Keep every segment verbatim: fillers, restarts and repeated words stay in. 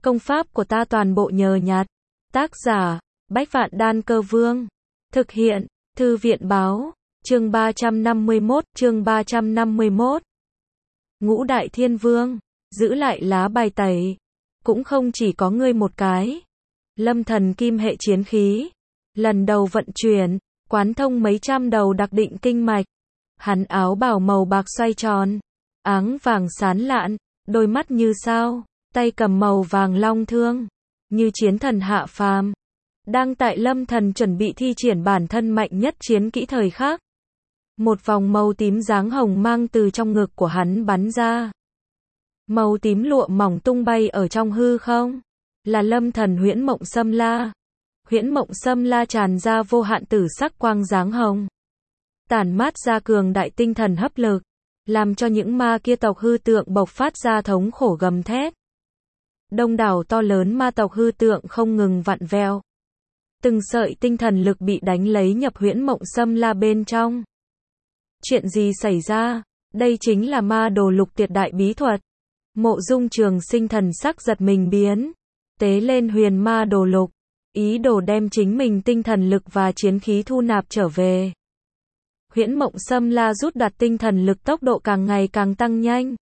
Công pháp của ta toàn bộ nhờ nhặt. Tác giả, Bách Vạn Đan Cơ Vương. Thực hiện, Thư viện Báo. Chương ba trăm năm mươi mốt, chương ba trăm năm mươi mốt. Ngũ Đại Thiên Vương, giữ lại lá bài tẩy. Cũng không chỉ có ngươi một cái. Lâm thần kim hệ chiến khí. Lần đầu vận chuyển, quán thông mấy trăm đầu đặc định kinh mạch. Hắn áo bào màu bạc xoay tròn. Áng vàng sán lạn, đôi mắt như sao, tay cầm màu vàng long thương. Như chiến thần hạ phàm. Đang tại lâm thần chuẩn bị thi triển bản thân mạnh nhất chiến kỹ thời khắc. Một vòng màu tím dáng hồng mang từ trong ngực của hắn bắn ra. Màu tím lụa mỏng tung bay ở trong hư không. Là lâm thần huyễn mộng xâm la. Huyễn mộng xâm la tràn ra vô hạn tử sắc quang dáng hồng. Tản mát ra cường đại tinh thần hấp lực. Làm cho những ma kia tộc hư tượng bộc phát ra thống khổ gầm thét. Đông đảo to lớn ma tộc hư tượng không ngừng vặn vẹo. Từng sợi tinh thần lực bị đánh lấy nhập huyễn mộng xâm la bên trong. Chuyện gì xảy ra? Đây chính là ma đồ lục tuyệt đại bí thuật. Mộ Dung Trường Sinh thần sắc giật mình biến. Tế lên huyền ma đồ lục. Ý đồ đem chính mình tinh thần lực và chiến khí thu nạp trở về. Huyễn mộng xâm la rút đặt tinh thần lực tốc độ càng ngày càng tăng nhanh.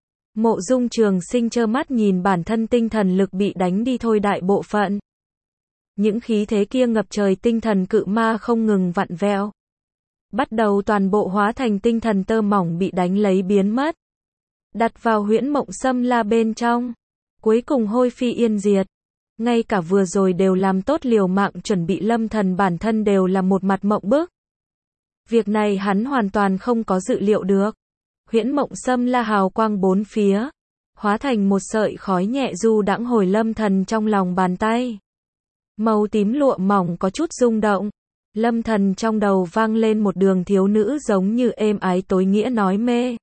Mộ Dung Trường Sinh trơ mắt nhìn bản thân tinh thần lực bị đánh đi thôi đại bộ phận. Những khí thế kia ngập trời tinh thần cự ma không ngừng vặn vẹo. Bắt đầu toàn bộ hóa thành tinh thần tơ mỏng bị đánh lấy biến mất. Đặt vào huyễn mộng xâm la bên trong. Cuối cùng hôi phi yên diệt. Ngay cả vừa rồi đều làm tốt liều mạng chuẩn bị lâm thần bản thân đều là một mặt mộng bức. Việc này hắn hoàn toàn không có dự liệu được. Huyễn mộng xâm la hào quang bốn phía. Hóa thành một sợi khói nhẹ du đãng hồi lâm thần trong lòng bàn tay. Màu tím lụa mỏng có chút rung động. Lâm thần trong đầu vang lên một đường thiếu nữ giống như êm ái tối nghĩa nói mê.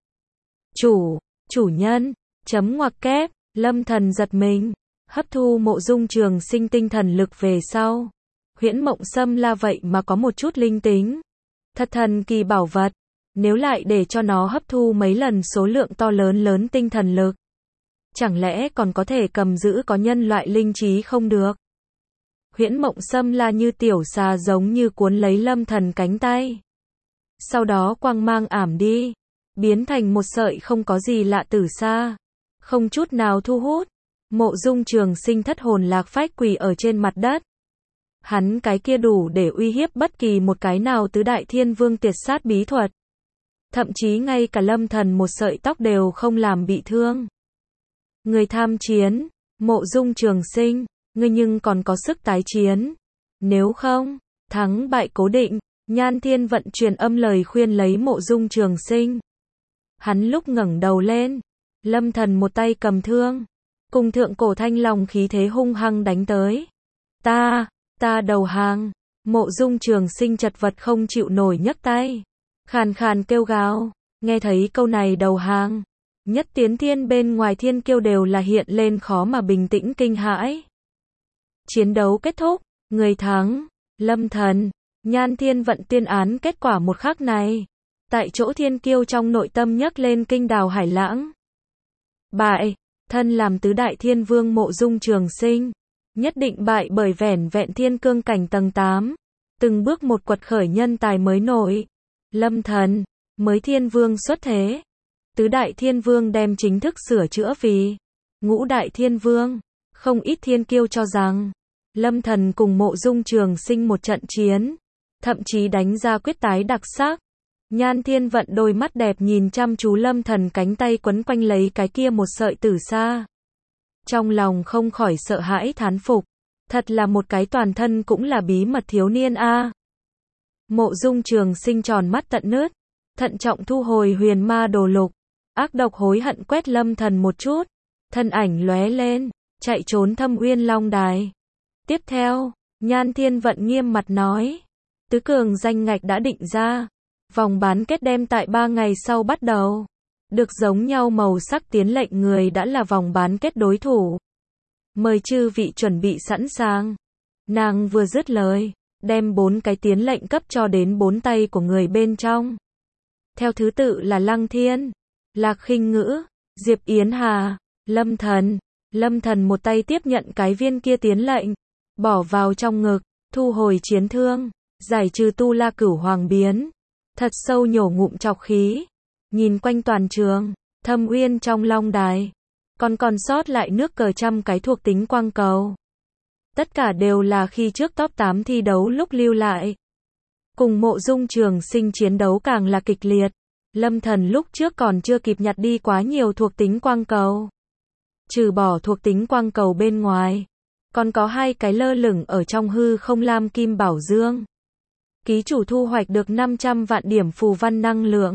Chủ, chủ nhân, chấm ngoặc kép, lâm thần giật mình. Hấp thu Mộ Dung Trường Sinh tinh thần lực về sau. Huyễn mộng xâm la vậy mà có một chút linh tính. Thật thần kỳ bảo vật. Nếu lại để cho nó hấp thu mấy lần số lượng to lớn lớn tinh thần lực. Chẳng lẽ còn có thể cầm giữ có nhân loại linh trí không được? Huyễn mộng xâm la như tiểu xà giống như cuốn lấy lâm thần cánh tay. Sau đó quang mang ảm đi. Biến thành một sợi không có gì lạ tử sa. Không chút nào thu hút. Mộ Dung Trường Sinh thất hồn lạc phách quỳ ở trên mặt đất. Hắn cái kia đủ để uy hiếp bất kỳ một cái nào tứ đại thiên vương tiệt sát bí thuật. Thậm chí ngay cả lâm thần một sợi tóc đều không làm bị thương. Người tham chiến, Mộ Dung Trường Sinh, ngươi nhưng còn có sức tái chiến. Nếu không, thắng bại cố định. Nhan Thiên Vận truyền âm lời khuyên lấy Mộ Dung Trường Sinh. Hắn lúc ngẩng đầu lên, lâm thần một tay cầm thương. Cùng thượng cổ thanh long khí thế hung hăng đánh tới. Ta, ta đầu hàng. Mộ Dung Trường Sinh chật vật không chịu nổi nhấc tay. Khàn khàn kêu gào. Nghe thấy câu này đầu hàng. Nhất tiến thiên bên ngoài thiên kiêu đều là hiện lên khó mà bình tĩnh kinh hãi. Chiến đấu kết thúc. Người thắng. Lâm thần. Nhan Thiên Vận tuyên án kết quả một khắc này. Tại chỗ thiên kiêu trong nội tâm nhấc lên kinh đào hải lãng. Bại. Thân làm tứ đại thiên vương Mộ Dung Trường Sinh. Nhất định bại bởi vẻn vẹn thiên cương cảnh tầng tám. Từng bước một quật khởi nhân tài mới nổi. Lâm thần. Mới thiên vương xuất thế. Tứ đại thiên vương đem chính thức sửa chữa vì ngũ đại thiên vương. Không ít thiên kiêu cho rằng lâm thần cùng Mộ Dung Trường Sinh một trận chiến. Thậm chí đánh ra quyết tái đặc sắc. Nhan Thiên Vận đôi mắt đẹp nhìn chăm chú lâm thần cánh tay quấn quanh lấy cái kia một sợi tử sa. Trong lòng không khỏi sợ hãi thán phục. Thật là một cái toàn thân cũng là bí mật thiếu niên a. À. Mộ Dung Trường Sinh tròn mắt tận nứt. Thận trọng thu hồi huyền ma đồ lục. Ác độc hối hận quét lâm thần một chút. Thân ảnh lóe lên. Chạy trốn Thâm Uyên Long Đài. Tiếp theo, Nhan Thiên Vận nghiêm mặt nói. Tứ cường danh ngạch đã định ra. Vòng bán kết đem tại ba ngày sau bắt đầu. Được giống nhau màu sắc tiến lệnh người đã là vòng bán kết đối thủ. Mời chư vị chuẩn bị sẵn sàng. Nàng vừa dứt lời, đem bốn cái tiến lệnh cấp cho đến bốn tay của người bên trong. Theo thứ tự là Lăng Thiên, Lạc Khinh Ngữ, Diệp Yến Hà, Lâm Thần, Lâm Thần một tay tiếp nhận cái viên kia tiến lệnh, bỏ vào trong ngực, thu hồi chiến thương, giải trừ tu la cửu hoàng biến, thật sâu nhổ ngụm trọc khí, nhìn quanh toàn trường, Thâm Uyên trong long đài, còn còn sót lại nước cờ trăm cái thuộc tính quang cầu. Tất cả đều là khi trước top tám thi đấu lúc lưu lại. Cùng Mộ Dung Trường Sinh chiến đấu càng là kịch liệt. Lâm Thần lúc trước còn chưa kịp nhặt đi quá nhiều thuộc tính quang cầu. Trừ bỏ thuộc tính quang cầu bên ngoài, còn có hai cái lơ lửng ở trong hư không lam kim bảo dương. Ký chủ thu hoạch được năm trăm vạn điểm phù văn năng lượng,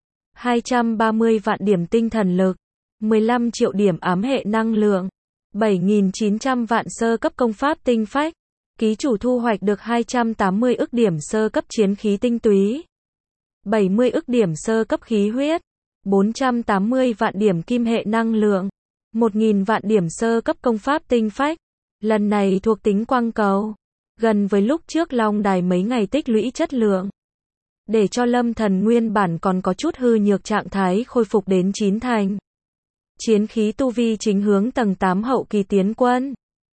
hai trăm ba mươi vạn điểm tinh thần lực, mười lăm triệu điểm ám hệ năng lượng, bảy nghìn chín trăm vạn sơ cấp công pháp tinh phách. Ký chủ thu hoạch được hai trăm tám mươi ức điểm sơ cấp chiến khí tinh túy, bảy mươi ức điểm sơ cấp khí huyết, bốn trăm tám mươi vạn điểm kim hệ năng lượng, một nghìn vạn điểm sơ cấp công pháp tinh phách. Lần này thuộc tính quang cầu, gần với lúc trước long đài mấy ngày tích lũy chất lượng. Để cho Lâm Thần nguyên bản còn có chút hư nhược trạng thái khôi phục đến chín thành. Chiến khí tu vi chính hướng tầng tám hậu kỳ tiến quân.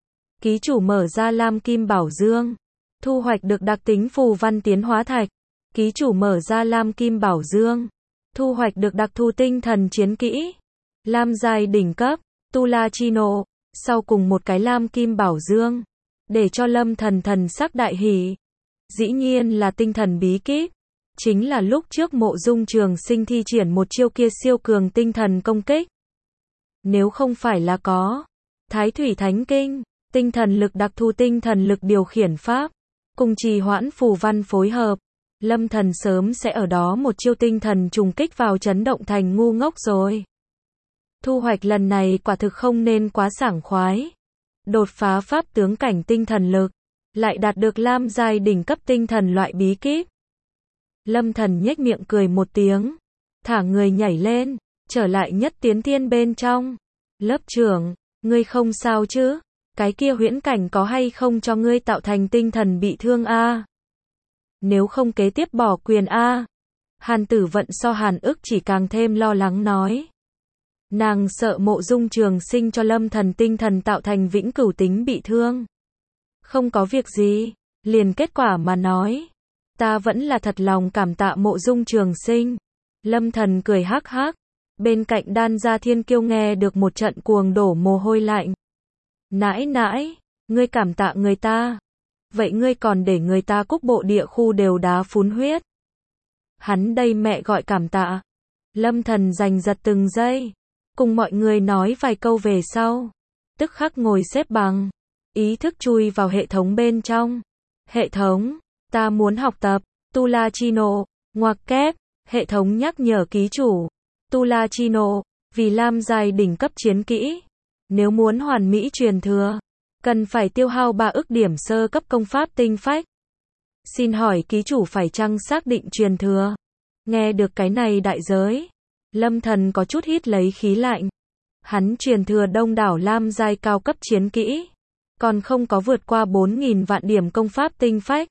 Ký chủ mở ra lam kim bảo dương, thu hoạch được đặc tính phù văn tiến hóa thạch. Ký chủ mở ra lam kim bảo dương, thu hoạch được đặc thù tinh thần chiến kỹ, lam giai đỉnh cấp, tu la chi nộ. Sau cùng một cái lam kim bảo dương, để cho Lâm Thần thần sắc đại hỉ. Dĩ nhiên là tinh thần bí kíp, chính là lúc trước Mộ Dung Trường Sinh thi triển một chiêu kia siêu cường tinh thần công kích. Nếu không phải là có Thái Thủy Thánh Kinh, tinh thần lực đặc thù tinh thần lực điều khiển pháp, cùng trì hoãn phù văn phối hợp, Lâm Thần sớm sẽ ở đó một chiêu tinh thần trùng kích vào chấn động thành ngu ngốc rồi. Thu hoạch lần này quả thực không nên quá sảng khoái. Đột phá pháp tướng cảnh tinh thần lực, lại đạt được lam giai đỉnh cấp tinh thần loại bí kíp. Lâm Thần nhếch miệng cười một tiếng, thả người nhảy lên, trở lại nhất tiến thiên bên trong. Lớp trưởng, ngươi không sao chứ? Cái kia huyễn cảnh có hay không cho ngươi tạo thành tinh thần bị thương a? Nếu không kế tiếp bỏ quyền a? Hàn Tử Vận so Hàn Ức chỉ càng thêm lo lắng nói. Nàng sợ Mộ Dung Trường Sinh cho Lâm Thần tinh thần tạo thành vĩnh cửu tính bị thương. Không có việc gì, liền kết quả mà nói. Ta vẫn là thật lòng cảm tạ Mộ Dung Trường Sinh. Lâm Thần cười hắc hắc. Bên cạnh Đan Gia Thiên Kiêu nghe được một trận cuồng đổ mồ hôi lạnh. Nãi nãi, ngươi cảm tạ người ta. Vậy ngươi còn để người ta cúc bộ địa khu đều đá phun huyết. Hắn đây mẹ gọi cảm tạ. Lâm Thần giành giật từng giây, cùng mọi người nói vài câu về sau, tức khắc ngồi xếp bằng, ý thức chui vào hệ thống bên trong. Hệ thống, ta muốn học tập Tu La Chi Nộ, ngoặc kép, hệ thống nhắc nhở ký chủ. Tu La Chi Nộ, vì lam giai đỉnh cấp chiến kỹ, nếu muốn hoàn mỹ truyền thừa, cần phải tiêu hao ba ức điểm sơ cấp công pháp tinh phách. Xin hỏi ký chủ phải chăng xác định truyền thừa? Nghe được cái này đại giới, Lâm Thần có chút hít lấy khí lạnh. Hắn truyền thừa đông đảo lam giai cao cấp chiến kỹ, còn không có vượt qua bốn nghìn vạn điểm công pháp tinh phách.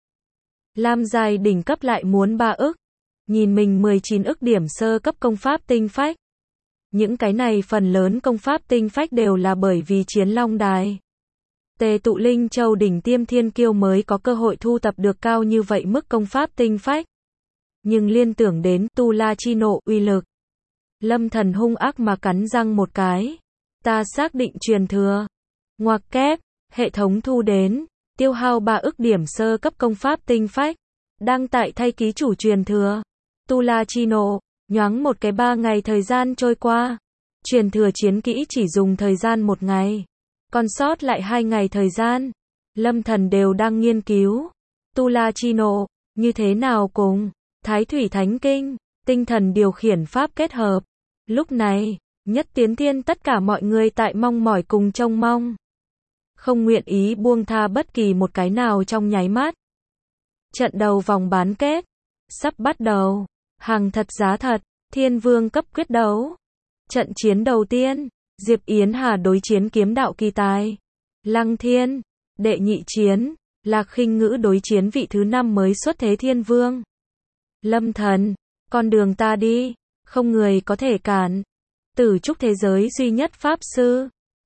Lam giai đỉnh cấp lại muốn ba ức. Nhìn mình mười chín ức điểm sơ cấp công pháp tinh phách. Những cái này phần lớn công pháp tinh phách đều là bởi vì chiến long đài. Tề tụ Linh Châu đỉnh tiêm thiên kiêu mới có cơ hội thu tập được cao như vậy mức công pháp tinh phách. Nhưng liên tưởng đến Tu La Chi Nộ uy lực, Lâm Thần hung ác mà cắn răng một cái. Ta xác định truyền thừa. Ngoặc kép, hệ thống thu đến, tiêu hao ba ức điểm sơ cấp công pháp tinh phách. Đang tại thay ký chủ truyền thừa. Tu La Chi Nộ, nhoáng một cái ba ngày thời gian trôi qua. Truyền thừa chiến kỹ chỉ dùng thời gian một ngày. Còn sót lại hai ngày thời gian, Lâm Thần đều đang nghiên cứu. Tu La Chi Nộ, như thế nào cùng Thái Thủy Thánh Kinh, tinh thần điều khiển pháp kết hợp. Lúc này, nhất tiến thiên tất cả mọi người tại mong mỏi cùng trông mong. Không nguyện ý buông tha bất kỳ một cái nào trong nháy mắt. Trận đầu vòng bán kết, sắp bắt đầu. Hàng thật giá thật, thiên vương cấp quyết đấu. Trận chiến đầu tiên, Diệp Yến Hà đối chiến kiếm đạo kỳ tài. Lăng Thiên, đệ nhị chiến, Lạc Khinh Ngữ đối chiến vị thứ năm mới xuất thế thiên vương. Lâm Thần, con đường ta đi, không người có thể cản. Tử trúc thế giới duy nhất pháp sư,